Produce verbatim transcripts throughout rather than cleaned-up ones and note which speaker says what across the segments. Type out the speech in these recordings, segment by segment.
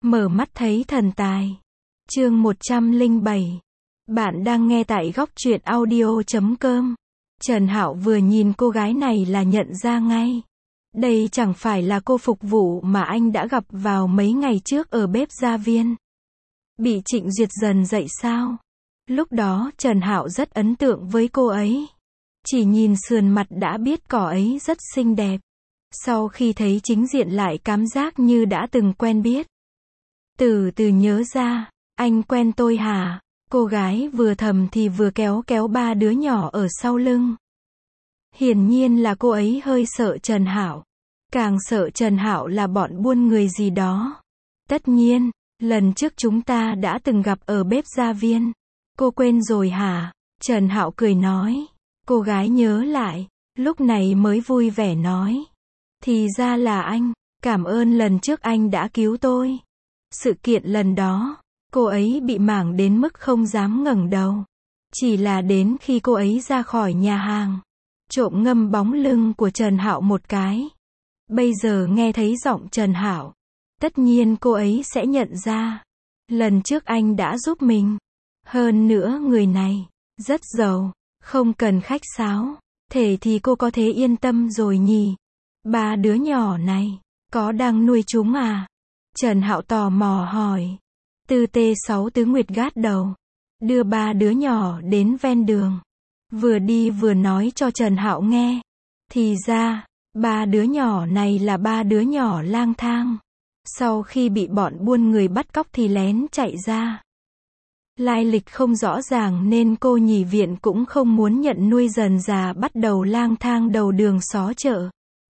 Speaker 1: Mở mắt thấy thần tài. Chương một trăm lẻ bảy. Bạn đang nghe tại góc truyện audio chấm com. Trần Hạo vừa nhìn cô gái này là nhận ra ngay. Đây chẳng phải là cô phục vụ mà anh đã gặp vào mấy ngày trước ở bếp gia viên. Bị Trịnh Duyệt dần dậy sao? Lúc đó Trần Hạo rất ấn tượng với cô ấy. Chỉ nhìn sườn mặt đã biết cỏ ấy rất xinh đẹp. Sau khi thấy chính diện lại cảm giác như đã từng quen biết. Từ từ nhớ ra, anh quen tôi hả? Cô gái vừa thầm thì vừa kéo kéo ba đứa nhỏ ở sau lưng. Hiển nhiên là cô ấy hơi sợ Trần Hạo. Càng sợ Trần Hạo là bọn buôn người gì đó. Tất nhiên, lần trước chúng ta đã từng gặp ở bếp gia viên. Cô quên rồi hả? Trần Hạo cười nói. Cô gái nhớ lại, lúc này mới vui vẻ nói. Thì ra là anh, cảm ơn lần trước anh đã cứu tôi. Sự kiện lần đó, cô ấy bị mảng đến mức không dám ngẩng đầu. Chỉ là đến khi cô ấy ra khỏi nhà hàng, trộm ngâm bóng lưng của Trần Hạo một cái. Bây giờ nghe thấy giọng Trần Hạo, tất nhiên cô ấy sẽ nhận ra. Lần trước anh đã giúp mình. Hơn nữa người này, rất giàu, không cần khách sáo. Thế thì cô có thể yên tâm rồi nhỉ? Ba đứa nhỏ này, có đang nuôi chúng à? Trần Hạo tò mò hỏi. Tư T sáu Tứ Nguyệt gát đầu, đưa ba đứa nhỏ đến ven đường. Vừa đi vừa nói cho Trần Hạo nghe. Thì ra, ba đứa nhỏ này là ba đứa nhỏ lang thang. Sau khi bị bọn buôn người bắt cóc thì lén chạy ra. Lai lịch không rõ ràng nên cô nhì viện cũng không muốn nhận nuôi, dần dà bắt đầu lang thang đầu đường xó chợ.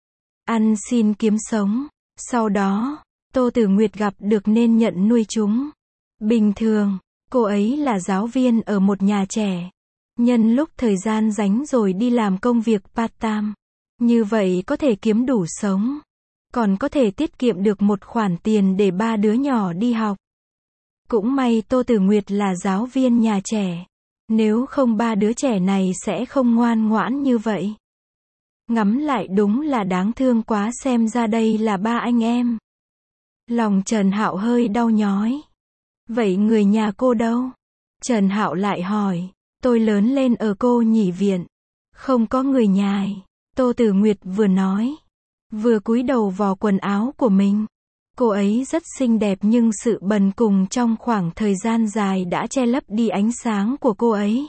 Speaker 1: Ăn xin kiếm sống. Sau đó, Tô Tử Nguyệt gặp được nên nhận nuôi chúng. Bình thường, cô ấy là giáo viên ở một nhà trẻ. Nhân lúc thời gian rảnh rồi đi làm công việc part-time. Như vậy có thể kiếm đủ sống. Còn có thể tiết kiệm được một khoản tiền để ba đứa nhỏ đi học. Cũng may Tô Tử Nguyệt là giáo viên nhà trẻ. Nếu không ba đứa trẻ này sẽ không ngoan ngoãn như vậy. Ngắm lại đúng là đáng thương quá, xem ra đây là ba anh em. Lòng Trần Hạo hơi đau nhói. Vậy người nhà cô đâu? Trần Hạo lại hỏi. Tôi lớn lên ở cô nhỉ viện. Không có người nhà. Tô Tử Nguyệt vừa nói, vừa cúi đầu vò quần áo của mình. Cô ấy rất xinh đẹp nhưng sự bần cùng trong khoảng thời gian dài đã che lấp đi ánh sáng của cô ấy.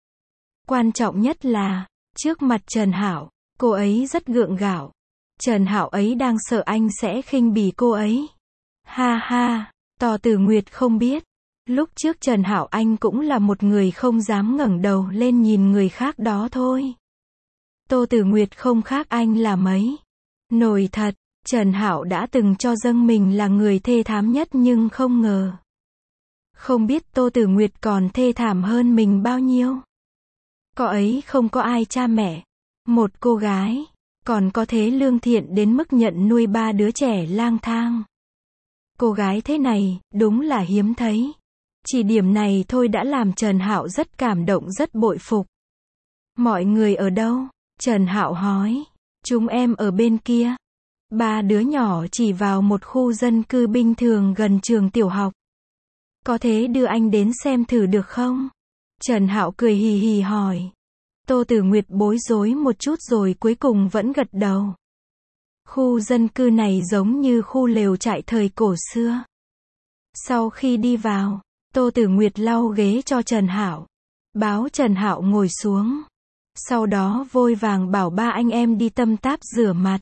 Speaker 1: Quan trọng nhất là, trước mặt Trần Hạo, cô ấy rất gượng gạo. Trần Hạo ấy đang sợ anh sẽ khinh bỉ cô ấy. Ha ha, Tô Tử Nguyệt không biết. Lúc trước Trần Hạo anh cũng là một người không dám ngẩng đầu lên nhìn người khác đó thôi. Tô Tử Nguyệt không khác anh là mấy. Nổi thật, Trần Hạo đã từng cho rằng mình là người thê thảm nhất nhưng không ngờ. Không biết Tô Tử Nguyệt còn thê thảm hơn mình bao nhiêu. Cô ấy không có ai cha mẹ. Một cô gái, còn có thế lương thiện đến mức nhận nuôi ba đứa trẻ lang thang. Cô gái thế này, đúng là hiếm thấy. Chỉ điểm này thôi đã làm Trần Hạo rất cảm động, rất bội phục. Mọi người ở đâu? Trần Hạo hỏi. Chúng em ở bên kia. Ba đứa nhỏ chỉ vào một khu dân cư bình thường gần trường tiểu học. Có thể đưa anh đến xem thử được không? Trần Hạo cười hì hì hỏi. Tô Tử Nguyệt bối rối một chút rồi cuối cùng vẫn gật đầu. Khu dân cư này giống như khu lều trại thời cổ xưa. Sau khi đi vào, Tô Tử Nguyệt lau ghế cho Trần Hạo. Báo Trần Hạo ngồi xuống. Sau đó vội vàng bảo ba anh em đi tăm táp rửa mặt.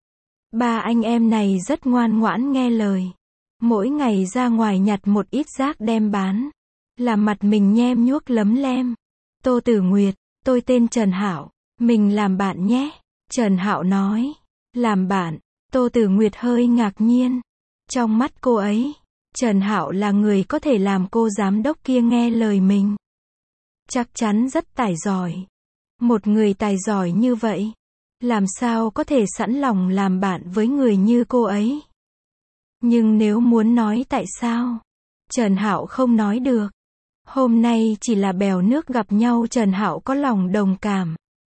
Speaker 1: Ba anh em này rất ngoan ngoãn nghe lời. Mỗi ngày ra ngoài nhặt một ít rác đem bán. Làm mặt mình nhem nhuốc lấm lem. Tô Tử Nguyệt, tôi tên Trần Hạo, mình làm bạn nhé. Trần Hạo nói. Làm bạn? Tô Tử Nguyệt hơi ngạc nhiên. Trong mắt cô ấy, Trần Hạo là người có thể làm cô giám đốc kia nghe lời mình. Chắc chắn rất tài giỏi. Một người tài giỏi như vậy, làm sao có thể sẵn lòng làm bạn với người như cô ấy. Nhưng nếu muốn nói tại sao, Trần Hạo không nói được. Hôm nay chỉ là bèo nước gặp nhau, Trần Hạo có lòng đồng cảm.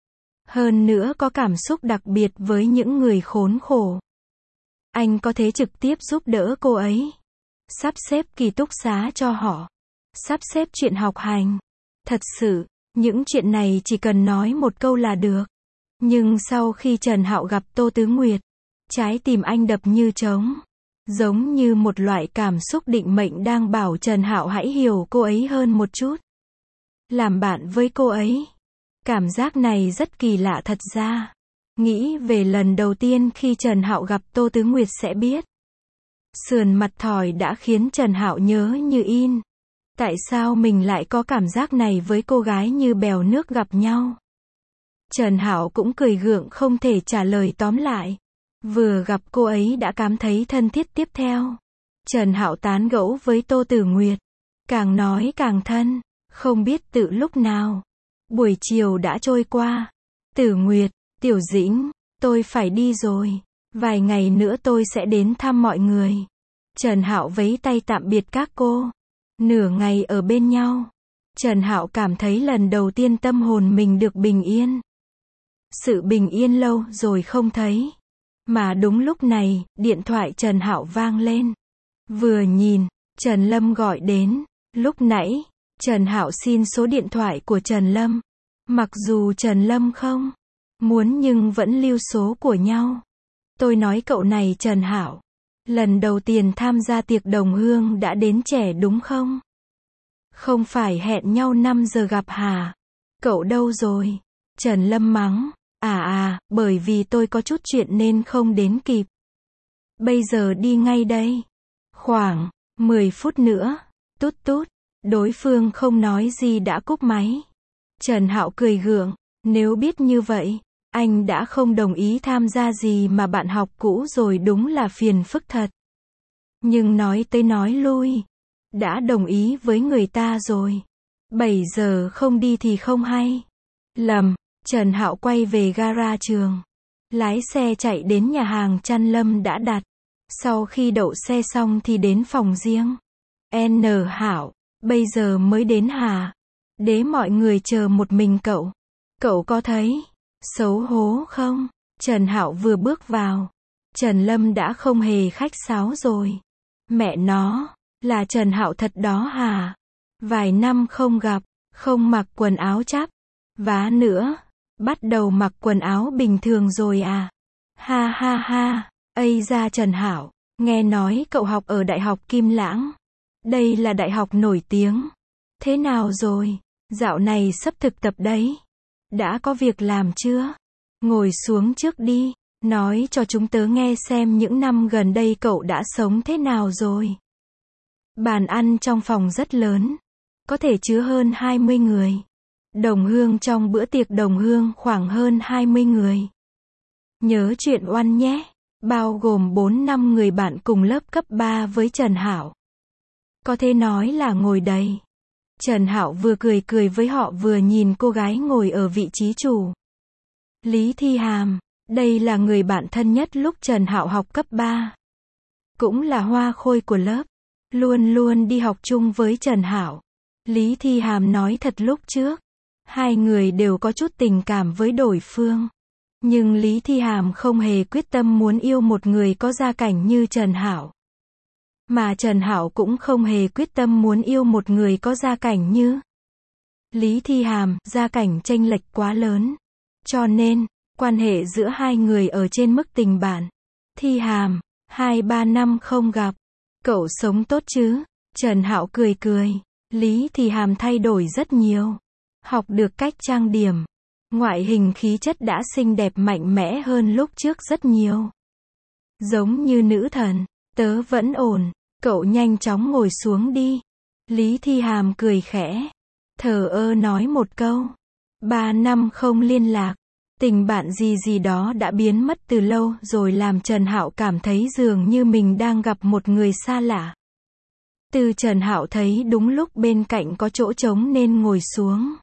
Speaker 1: Hơn nữa có cảm xúc đặc biệt với những người khốn khổ. Anh có thể trực tiếp giúp đỡ cô ấy. sắp xếp ký túc xá cho họ, sắp xếp chuyện học hành. Thật sự, những chuyện này chỉ cần nói một câu là được. Nhưng sau khi Trần Hạo gặp Tô Tứ Nguyệt, trái tim anh đập như trống. Giống như một loại cảm xúc định mệnh đang bảo Trần Hạo hãy hiểu cô ấy hơn một chút. Làm bạn với cô ấy. Cảm giác này rất kỳ lạ thật ra. Nghĩ về lần đầu tiên khi Trần Hạo gặp Tô Tứ Nguyệt sẽ biết. Sườn mặt thỏi đã khiến Trần Hạo nhớ như in. Tại sao mình lại có cảm giác này với cô gái như bèo nước gặp nhau? Trần Hạo cũng cười gượng không thể trả lời tóm lại. Vừa gặp cô ấy đã cảm thấy thân thiết tiếp theo. Trần Hạo tán gẫu với Tô Tử Nguyệt. Càng nói càng thân. Không biết từ lúc nào. Buổi chiều đã trôi qua. Tử Nguyệt, Tiểu Dĩnh, tôi phải đi rồi. Vài ngày nữa tôi sẽ đến thăm mọi người. Trần Hạo vẫy tay tạm biệt các cô. Nửa ngày ở bên nhau. Trần Hạo cảm thấy lần đầu tiên tâm hồn mình được bình yên. Sự bình yên lâu rồi không thấy. Mà đúng lúc này, điện thoại Trần Hạo vang lên. Vừa nhìn, Trần Lâm gọi đến. Lúc nãy, Trần Hạo xin số điện thoại của Trần Lâm. Mặc dù Trần Lâm không muốn nhưng vẫn lưu số của nhau. Tôi nói cậu này Trần Hạo, lần đầu tiên tham gia tiệc đồng hương đã đến trẻ đúng không? Không phải hẹn nhau năm giờ gặp hả? Cậu đâu rồi? Trần Lâm mắng. À à, bởi vì tôi có chút chuyện nên không đến kịp. Bây giờ đi ngay đây. Khoảng mười phút nữa. Tút tút. Đối phương không nói gì đã cúp máy. Trần Hạo cười gượng. Nếu biết như vậy, anh đã không đồng ý tham gia gì mà bạn học cũ rồi, đúng là phiền phức thật. Nhưng nói tới nói lui, đã đồng ý với người ta rồi. bảy giờ không đi thì không hay. Lầm. Trần Hạo quay về gara trường. Lái xe chạy đến nhà hàng chăn Lâm đã đặt. Sau khi đậu xe xong thì đến phòng riêng. N Hạo, bây giờ mới đến hả? Để mọi người chờ một mình cậu. Cậu có thấy xấu hổ không? Trần Hạo vừa bước vào. Trần Lâm đã không hề khách sáo rồi. Mẹ nó, là Trần Hạo thật đó hả? Vài năm không gặp, không mặc quần áo chắp vá nữa. Bắt đầu mặc quần áo bình thường rồi à? Ha ha ha, ây da Trần Hạo, nghe nói cậu học ở Đại học Kim Lãng. Đây là đại học nổi tiếng. Thế nào rồi? Dạo này sắp thực tập đấy. Đã có việc làm chưa? Ngồi xuống trước đi, nói cho chúng tớ nghe xem những năm gần đây cậu đã sống thế nào rồi. Bàn ăn trong phòng rất lớn, có thể chứa hơn hai mươi người. Đồng hương trong bữa tiệc đồng hương khoảng hơn hai mươi người. Nhớ chuyện oan nhé, bao gồm bốn năm người bạn cùng lớp cấp ba với Trần Hạo. Có thể nói là ngồi đầy. Trần Hạo vừa cười cười với họ vừa nhìn cô gái ngồi ở vị trí chủ. Lý Thi Hàm, đây là người bạn thân nhất lúc Trần Hạo học cấp ba. Cũng là hoa khôi của lớp, luôn luôn đi học chung với Trần Hạo. Lý Thi Hàm nói thật lúc trước, hai người đều có chút tình cảm với đối phương. Nhưng Lý Thi Hàm không hề quyết tâm muốn yêu một người có gia cảnh như Trần Hạo. Mà Trần Hạo cũng không hề quyết tâm muốn yêu một người có gia cảnh như Lý Thi Hàm, gia cảnh chênh lệch quá lớn. Cho nên, quan hệ giữa hai người ở trên mức tình bạn. Thi Hàm, hai ba năm không gặp. Cậu sống tốt chứ? Trần Hạo cười cười. Lý Thi Hàm thay đổi rất nhiều. Học được cách trang điểm. Ngoại hình khí chất đã xinh đẹp mạnh mẽ hơn lúc trước rất nhiều. Giống như nữ thần. Tớ vẫn ổn. Cậu nhanh chóng ngồi xuống đi. Lý Thi Hàm cười khẽ. Thờ ơ nói một câu. Ba năm không liên lạc. Tình bạn gì gì đó đã biến mất từ lâu rồi, làm Trần Hạo cảm thấy dường như mình đang gặp một người xa lạ. Từ Trần Hạo thấy đúng lúc bên cạnh có chỗ trống nên ngồi xuống.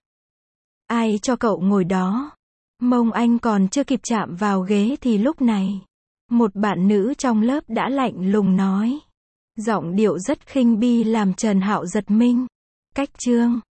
Speaker 1: Ai cho cậu ngồi đó? Mông anh còn chưa kịp chạm vào ghế thì lúc này, một bạn nữ trong lớp đã lạnh lùng nói. Giọng điệu rất khinh bi làm Trần Hạo giật mình. Cách Trương,